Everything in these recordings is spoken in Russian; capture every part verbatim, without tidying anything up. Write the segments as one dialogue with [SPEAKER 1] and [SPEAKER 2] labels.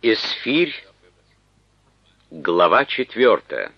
[SPEAKER 1] Эсфирь, глава четвертая.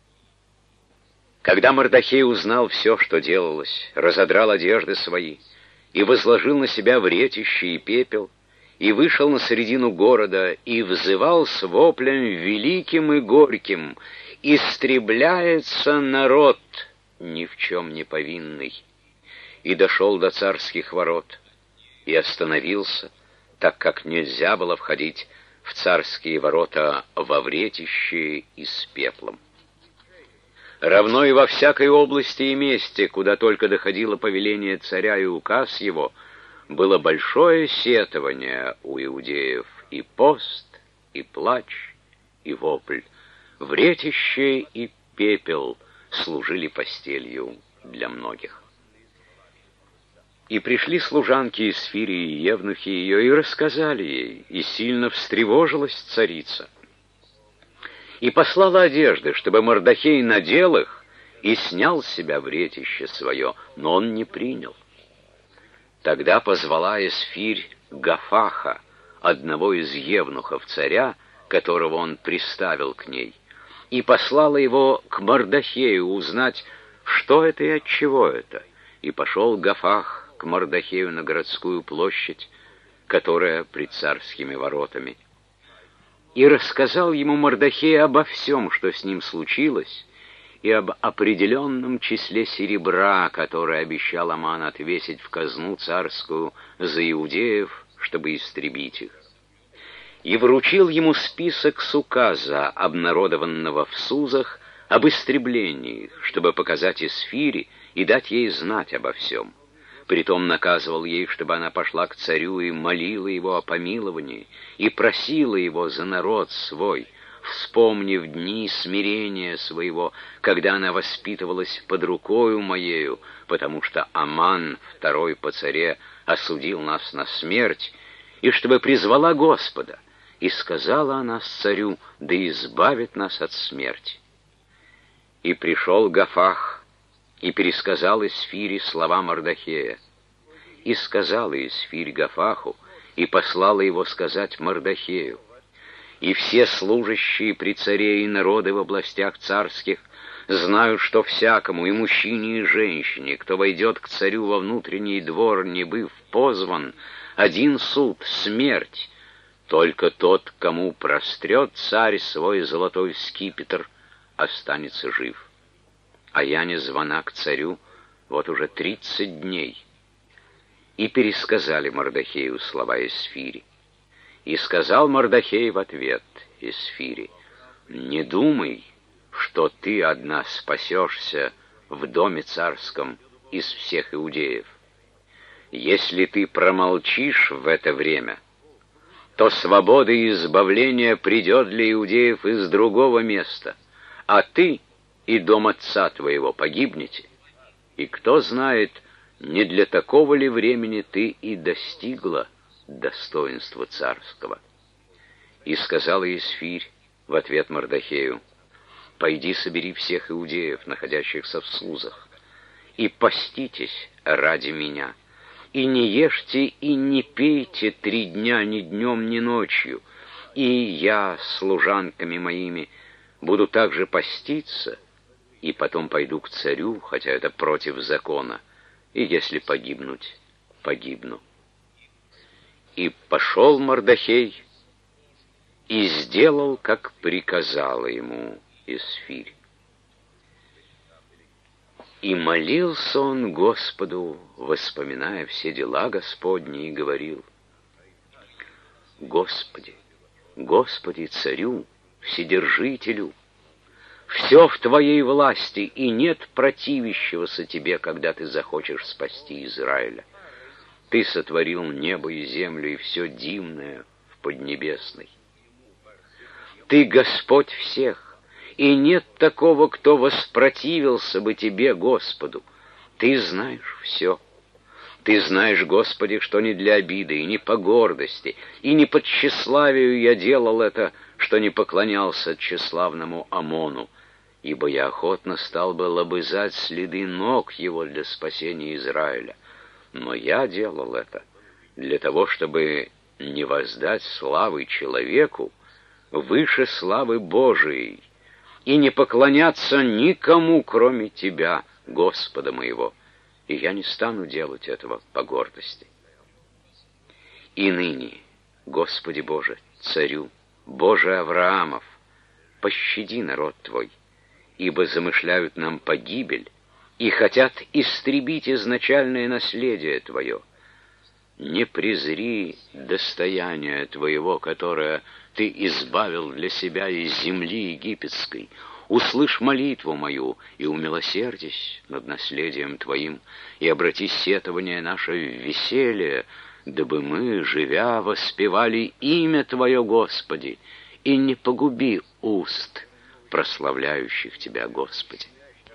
[SPEAKER 1] Когда Мордохей узнал все, что делалось, разодрал одежды свои и возложил на себя вретище и пепел, и вышел на середину города, и взывал с воплем великим и горьким: «Истребляется народ, ни в чем не повинный!» И дошел до царских ворот, и остановился, так как нельзя было входить в царские ворота во вретище и с пеплом. Равно и во всякой области и месте, куда только доходило повеление царя и указ его, было большое сетование у иудеев, и пост, и плач, и вопль. Вретище и пепел служили постелью для многих. И пришли служанки Эсфири и евнухи ее, и рассказали ей, и сильно встревожилась царица. И послала одежды, чтобы Мордохей надел их и снял с себя вретище свое, но он не принял. Тогда позвала Эсфирь Гафаха, одного из евнухов царя, которого он приставил к ней, и послала его к Мордохею узнать, что это и отчего это. И пошел Гафах к Мордохею на городскую площадь, которая пред царскими воротами. И рассказал ему Мордохей обо всем, что с ним случилось, и об определенном числе серебра, которое обещал Аман отвесить в казну царскую за иудеев, чтобы истребить их. И вручил ему список с указа, обнародованного в Сузах, об истреблении их, чтобы показать Эсфире и дать ей знать обо всем. Притом наказывал ей, чтобы она пошла к царю и молила его о помиловании, и просила его за народ свой, вспомнив дни смирения своего, когда она воспитывалась под рукою моею, потому что Аман, второй по царе, осудил нас на смерть, и чтобы призвала Господа, и сказала она с царю: да избавит нас от смерти. И пришел Гафах, и пересказал Эсфире слова Мордохея. И сказала Эсфирь Гафаху, и послала его сказать Мордохею. И все служащие при царе и народы в областях царских знают, что всякому, и мужчине, и женщине, кто войдет к царю во внутренний двор, не быв позван, один суд — смерть. Только тот, кому прострет царь свой золотой скипетр, останется жив. А я не звана к царю вот уже тридцать дней. И пересказали Мордохею слова Эсфири. И сказал Мордохей в ответ Эсфири: не думай, что ты одна спасешься в доме царском из всех иудеев. Если ты промолчишь в это время, то свобода и избавление придет для иудеев из другого места, а ты и дом отца твоего погибнете. И кто знает, не для такого ли времени ты и достигла достоинства царского. И сказала Эсфирь в ответ Мордохею: пойди собери всех иудеев, находящихся в Сузах, и поститесь ради меня, и не ешьте и не пейте три дня ни днем, ни ночью, и я с служанками моими буду также поститься, и потом пойду к царю, хотя это против закона, и если погибнуть, погибну. И пошел Мордохей, и сделал, как приказала ему Эсфирь. И молился он Господу, воспоминая все дела Господни, и говорил: Господи, Господи, царю, вседержителю, все в Твоей власти, и нет противящегося Тебе, когда Ты захочешь спасти Израиля. Ты сотворил небо и землю, и все дивное в поднебесной. Ты Господь всех, и нет такого, кто воспротивился бы Тебе, Господу. Ты знаешь все. Ты знаешь, Господи, что не для обиды, и не по гордости, и не по тщеславию я делал это, что не поклонялся тщеславному Амону, ибо я охотно стал бы лобызать следы ног его для спасения Израиля. Но я делал это для того, чтобы не воздать славы человеку выше славы Божией, и не поклоняться никому, кроме Тебя, Господа моего, и я не стану делать этого по гордости. И ныне, Господи Боже, Царю, Боже Авраамов, пощади народ Твой, ибо замышляют нам погибель и хотят истребить изначальное наследие Твое. Не презри достояние Твоего, которое Ты избавил для себя из земли египетской. Услышь молитву мою и умилосердись над наследием Твоим, и обрати сетование наше в веселье, дабы мы, живя, воспевали имя Твое, Господи, и не погуби уст, прославляющих Тебя, Господи.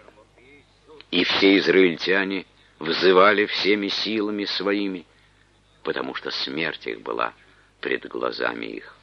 [SPEAKER 1] И все израильтяне взывали всеми силами своими, потому что смерть их была пред глазами их.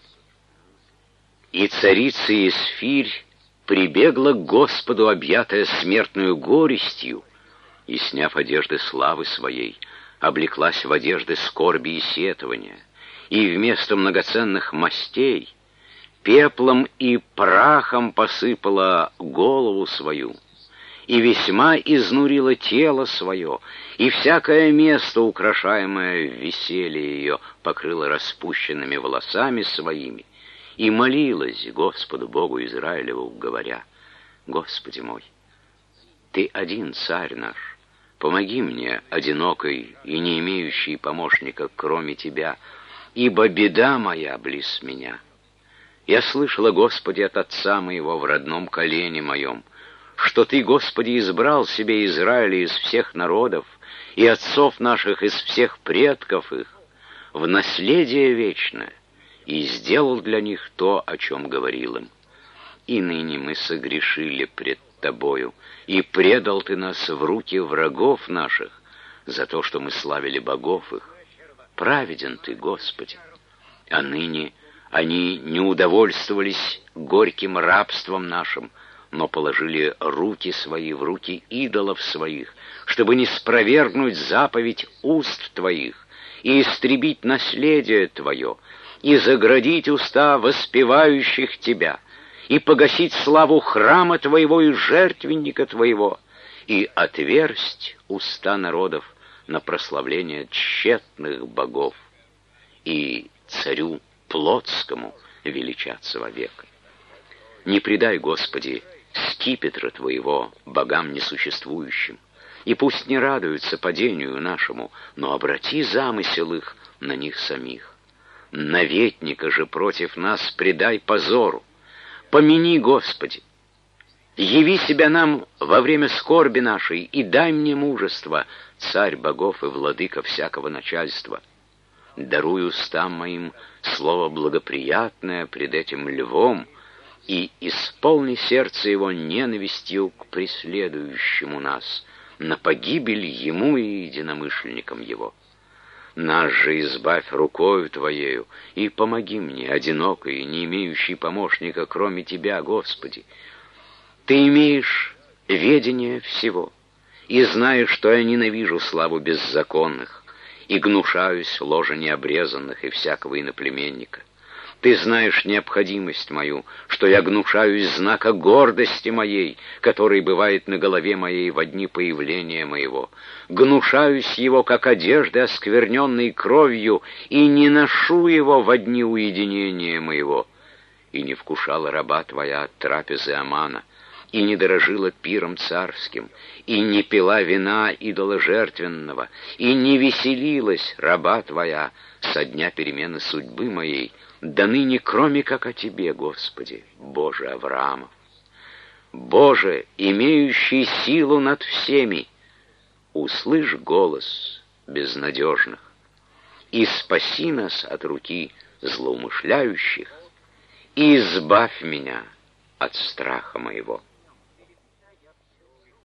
[SPEAKER 1] И царица Исфирь прибегла к Господу, объятая смертную горестью, и, сняв одежды славы своей, облеклась в одежды скорби и сетования, и вместо многоценных мастей пеплом и прахом посыпала голову свою, и весьма изнурила тело свое, и всякое место, украшаемое в веселье ее, покрыла распущенными волосами своими, и молилась Господу Богу Израилеву, говоря: «Господи мой, Ты один царь наш, помоги мне, одинокой и не имеющей помощника, кроме Тебя, ибо беда моя близ меня. Я слышала, Господи, от отца моего в родном колене моем, что Ты, Господи, избрал себе Израиля из всех народов и отцов наших из всех предков их в наследие вечное, и сделал для них то, о чем говорил им. И ныне мы согрешили пред Тобою, и предал Ты нас в руки врагов наших за то, что мы славили богов их. Праведен Ты, Господи. А ныне они не удовольствовались горьким рабством нашим, но положили руки свои в руки идолов своих, чтобы не спровергнуть заповедь уст Твоих и истребить наследие Твое, и заградить уста воспевающих Тебя, и погасить славу храма Твоего и жертвенника Твоего, и отверсть уста народов на прославление тщетных богов, и царю Плотскому величаться вовек. Не предай, Господи, скипетра Твоего богам несуществующим, и пусть не радуются падению нашему, но обрати замысел их на них самих. Наветника же против нас предай позору. Помяни, Господи, яви себя нам во время скорби нашей, и дай мне мужество, царь богов и владыка всякого начальства. Даруй устам моим слово благоприятное пред этим львом, и исполни сердце его ненавистью к преследующему нас, на погибель ему и единомышленникам его. Нас же избавь рукою Твоею, и помоги мне, одинокой, не имеющей помощника, кроме Тебя, Господи. Ты имеешь ведение всего, и знаешь, что я ненавижу славу беззаконных, и гнушаюсь ложа необрезанных и всякого иноплеменника. Ты знаешь необходимость мою, что я гнушаюсь знака гордости моей, который бывает на голове моей во дни появления моего. Гнушаюсь его, как одежды, оскверненной кровью, и не ношу его во дни уединения моего. И не вкушала раба Твоя от трапезы Амана, и не дорожила пиром царским, и не пила вина идоложертвенного, и не веселилась раба Твоя со дня перемены судьбы моей, да ныне кроме как о Тебе, Господи, Боже Авраамов. Боже, имеющий силу над всеми, услышь голос безнадежных и спаси нас от руки злоумышляющих, и избавь меня от страха моего.